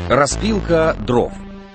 Распилка дров.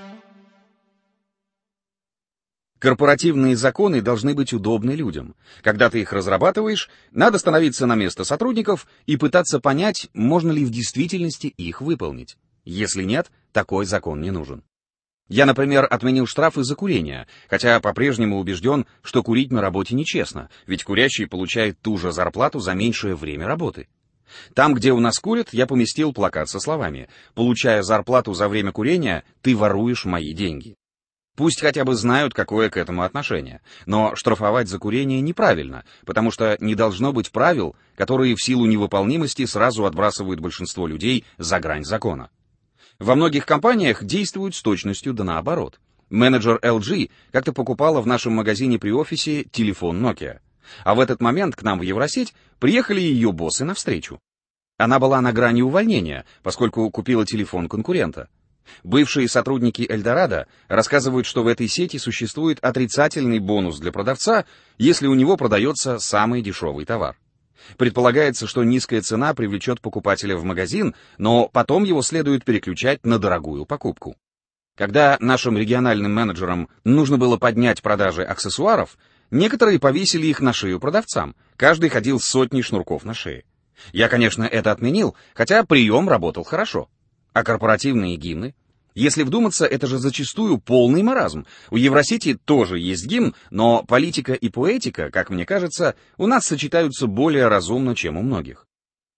Корпоративные законы должны быть удобны людям. Когда ты их разрабатываешь, надо становиться на место сотрудников и пытаться понять, можно ли в действительности их выполнить. Если нет, такой закон не нужен. Я, например, отменил штрафы за курение, хотя по-прежнему убежден, что курить на работе нечестно, ведь курящий получает ту же зарплату за меньшее время работы. Там, где у нас курят, я поместил плакат со словами: «Получая зарплату за время курения, ты воруешь мои деньги». Пусть хотя бы знают, какое к этому отношение. Но штрафовать за курение неправильно, потому что не должно быть правил, которые в силу невыполнимости сразу отбрасывают большинство людей за грань закона. Во многих компаниях действуют с точностью да наоборот. Менеджер LG как-то покупала в нашем магазине при офисе телефон Nokia. А в этот момент к нам в Евросеть приехали ее боссы навстречу. Она была на грани увольнения, поскольку купила телефон конкурента. Бывшие сотрудники Эльдорадо рассказывают, что в этой сети существует отрицательный бонус для продавца, если у него продается самый дешевый товар. Предполагается, что низкая цена привлечет покупателя в магазин, но потом его следует переключать на дорогую покупку. Когда нашим региональным менеджерам нужно было поднять продажи аксессуаров, некоторые повесили их на шею продавцам, каждый ходил с сотней шнурков на шее. Я, конечно, это отменил, хотя прием работал хорошо. А корпоративные гимны? Если вдуматься, это же зачастую полный маразм. У Евросети тоже есть гимн, но политика и поэтика, как мне кажется, у нас сочетаются более разумно, чем у многих.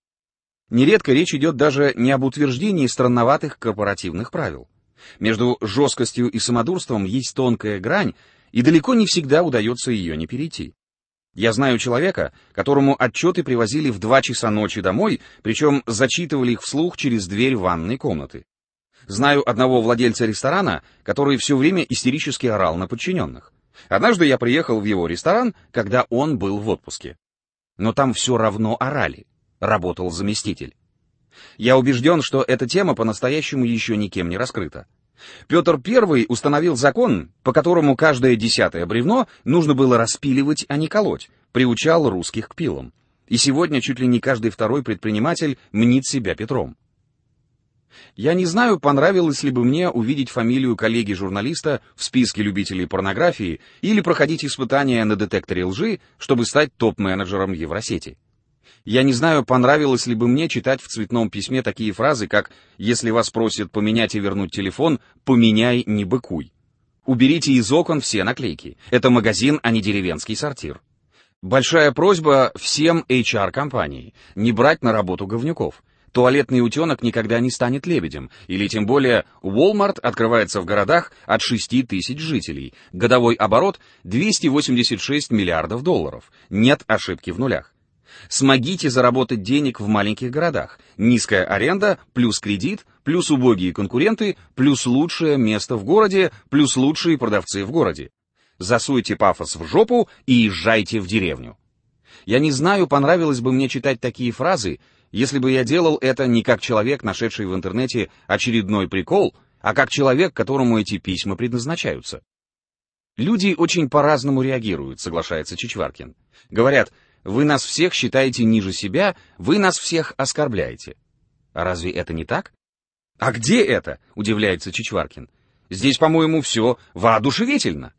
Нередко речь идет даже не об утверждении странноватых корпоративных правил. Между жесткостью и самодурством есть тонкая грань, и далеко не всегда удается ее не перейти. Я знаю человека, которому отчеты привозили в 2 часа ночи домой, причем зачитывали их вслух через дверь ванной комнаты. Знаю одного владельца ресторана, который все время истерически орал на подчиненных. Однажды я приехал в его ресторан, когда он был в отпуске. Но там все равно орали. Работал заместитель. Я убежден, что эта тема по-настоящему еще никем не раскрыта. Петр I установил закон, по которому каждое 10-е бревно нужно было распиливать, а не колоть, приучал русских к пилам. И сегодня чуть ли не каждый второй предприниматель мнит себя Петром. Я не знаю, понравилось ли бы мне увидеть фамилию коллеги-журналиста в списке любителей порнографии или проходить испытания на детекторе лжи, чтобы стать топ-менеджером Евросети. Я не знаю, понравилось ли бы мне читать в цветном письме такие фразы, как «Если вас просят поменять и вернуть телефон, поменяй, не быкуй». «Уберите из окон все наклейки. Это магазин, а не деревенский сортир». Большая просьба всем HR-компаний не брать на работу говнюков. Туалетный утенок никогда не станет лебедем, или тем более Walmart открывается в городах от 6 тысяч жителей, годовой оборот $286 миллиардов, нет ошибки в нулях. Смогите заработать денег в маленьких городах, низкая аренда, плюс кредит, плюс убогие конкуренты, плюс лучшее место в городе, плюс лучшие продавцы в городе. Засуйте пафос в жопу и езжайте в деревню. Я не знаю, понравилось бы мне читать такие фразы, если бы я делал это не как человек, нашедший в интернете очередной прикол, а как человек, которому эти письма предназначаются. Люди очень по-разному реагируют, соглашается Чичваркин. Говорят: вы нас всех считаете ниже себя, вы нас всех оскорбляете. А разве это не так? А где это? Удивляется Чичваркин. Здесь, по-моему, все воодушевительно.